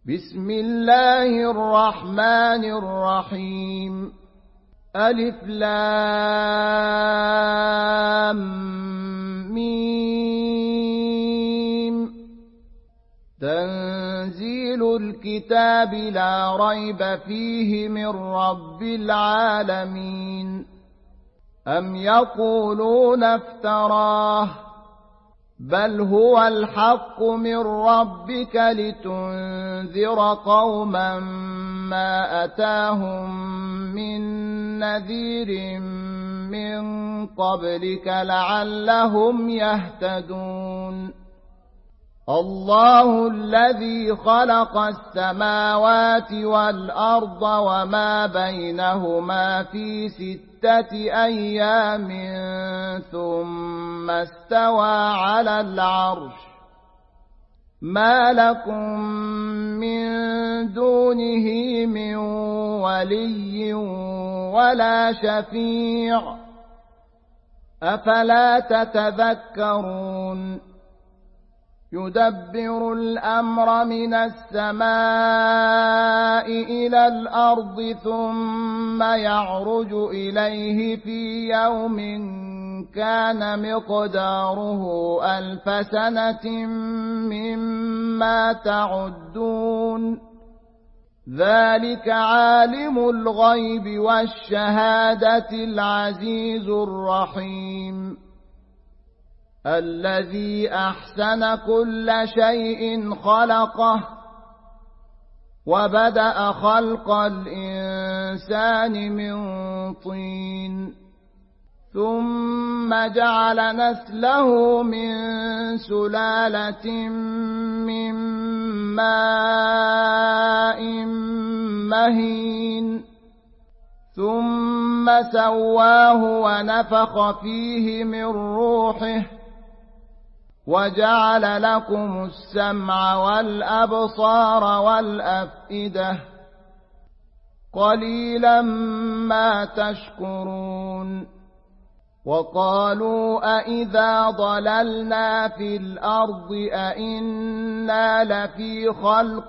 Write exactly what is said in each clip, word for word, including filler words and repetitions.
بسم الله الرحمن الرحيم. ألف لام ميم. تنزيل الكتاب لا ريب فيه من رب العالمين. أم يقولون افتراه بل هو الحق من ربك لتنذر قوما ما أتاهم من نذير من قبلك لعلهم يهتدون. الله الذي خلق السماوات والأرض وما بينهما في ستة أيام ثم استوى على العرش. ما لكم من دونه من ولي ولا شفيع أفلا تتذكرون. يدبر الأمر من السماء إلى الأرض ثم يعرج إليه في يوم كان مقداره ألف سنة مما تعدون. ذلك عالم الغيب والشهادة العزيز الرحيم. الذي أحسن كل شيء خلقه وبدأ خلق الإنسان من طين ثم جعل نسله من سلالة من ماء مهين ثم سواه ونفخ فيه من روحه وجعل لكم السمع والأبصار والأفئدة قليلا ما تشكرون. وقالوا أئذا ضللنا في الأرض أئنا لفي خلق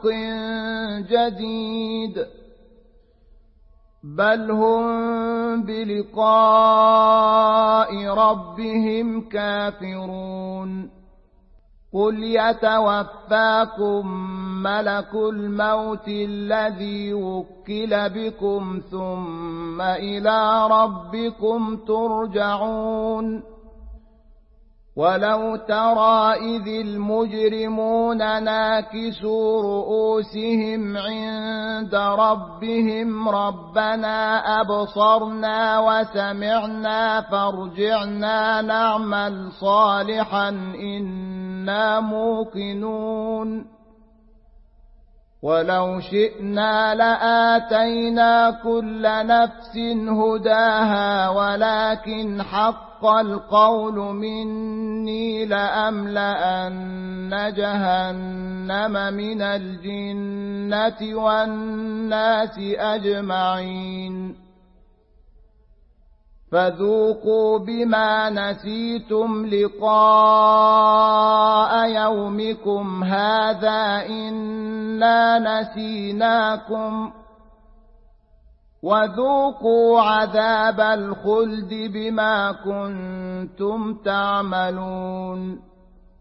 جديد بل هم بلقاء ربهم كافرون. قل يتوفاكم ملك الموت الذي وكل بكم ثم إلى ربكم ترجعون. ولو ترى إذ المجرمون ناكسوا رؤوسهم عند ربهم ربنا أبصرنا وسمعنا فارجعنا نعمل صالحا إنا موقنون. ولو شئنا لآتينا كل نفس هداها ولكن حق القول مني لأملأن جهنم من الجنة والناس أجمعين. فذوقوا بما نسيتم لقاء يومكم هذا إنا نسيناكم وذوقوا عذاب الخلد بما كنتم تعملون.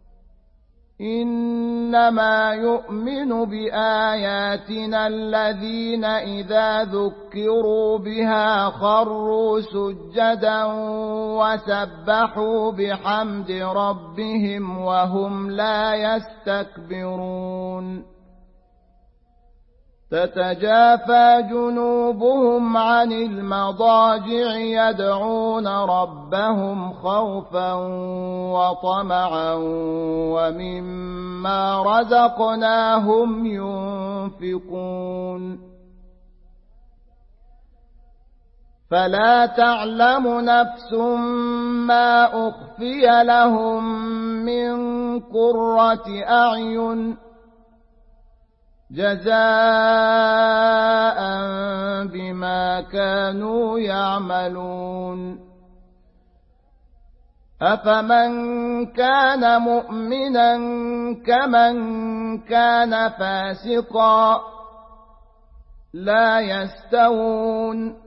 إنما يؤمن بآياتنا الذين إذا ذكروا بها خروا سجدا وسبحوا بحمد ربهم وهم لا يستكبرون. تتجافى جنوبهم عن المضاجع يدعون ربهم خوفا وطمعا ومما رزقناهم ينفقون. فلا تعلم نفس ما أخفي لهم من قرة أعين جزاء بما كانوا يعملون. أفمن كان مؤمنا كمن كان فاسقا لا يستوون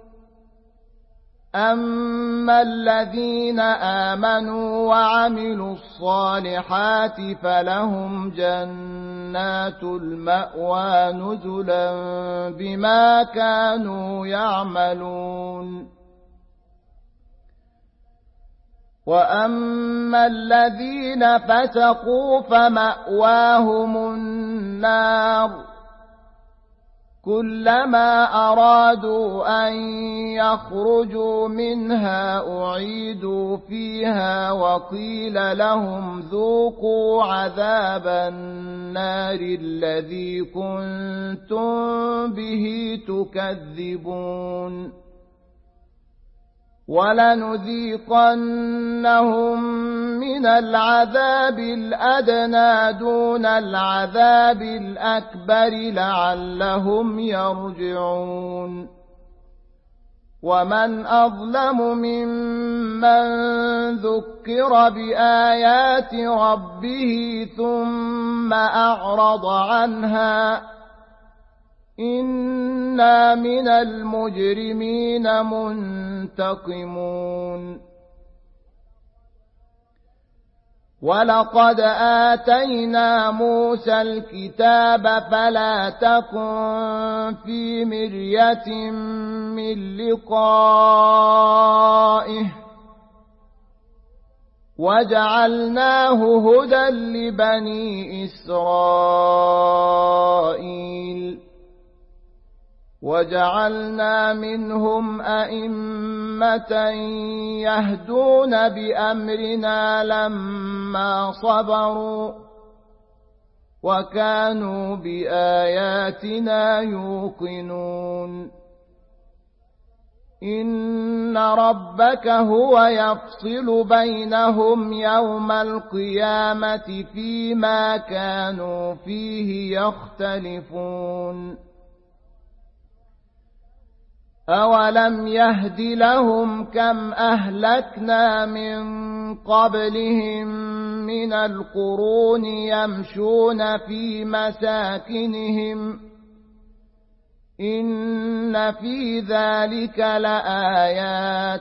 أما الذين آمنوا وعملوا الصالحات فلهم جنات المأوى نزلا بما كانوا يعملون وأما الذين فسقوا فمأواهم النار كلما أرادوا أن يخرجوا منها أعيدوا فيها وقيل لهم ذوقوا عذاب النار الذي كنتم به تكذبون ولنذيقنهم من العذاب الأدنى دون العذاب الأكبر لعلهم يرجعون ومن أظلم ممن ذكر بآيات ربه ثم أعرض عنها إنا من المجرمين منتقمون ولقد آتينا موسى الكتاب فلا تكن في مرية من لقائه وجعلناه هدى لبني إسرائيل وجعلنا منهم أئمة يهدون بأمرنا لما صبروا وكانوا بآياتنا يوقنون إن ربك هو يفصل بينهم يوم القيامة فيما كانوا فيه يختلفون أولم يهد لهم كم أهلكنا من قبلهم من القرون يمشون في مساكنهم إن في ذلك لآيات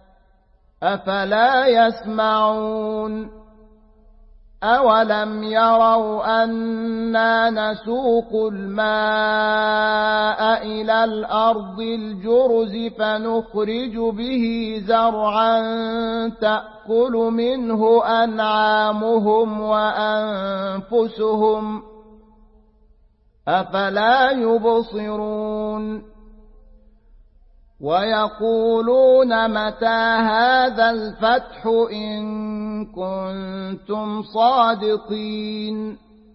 أفلا يسمعون أولم يروا أنا نسوق الماء إلى الأرض الجرز فنخرج به زرعا تأكل منه أنعامهم وأنفسهم أفلا يبصرون ويقولون متى هذا الفتح إن كنتم صادقين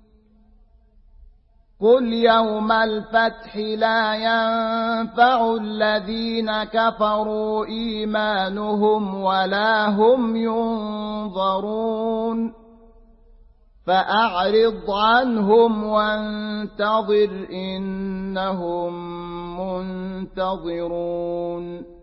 قل يوم الفتح لا ينفع الذين كفروا إيمانهم ولا هم ينظرون فأعرض عنهم وانتظر إنهم منتظرون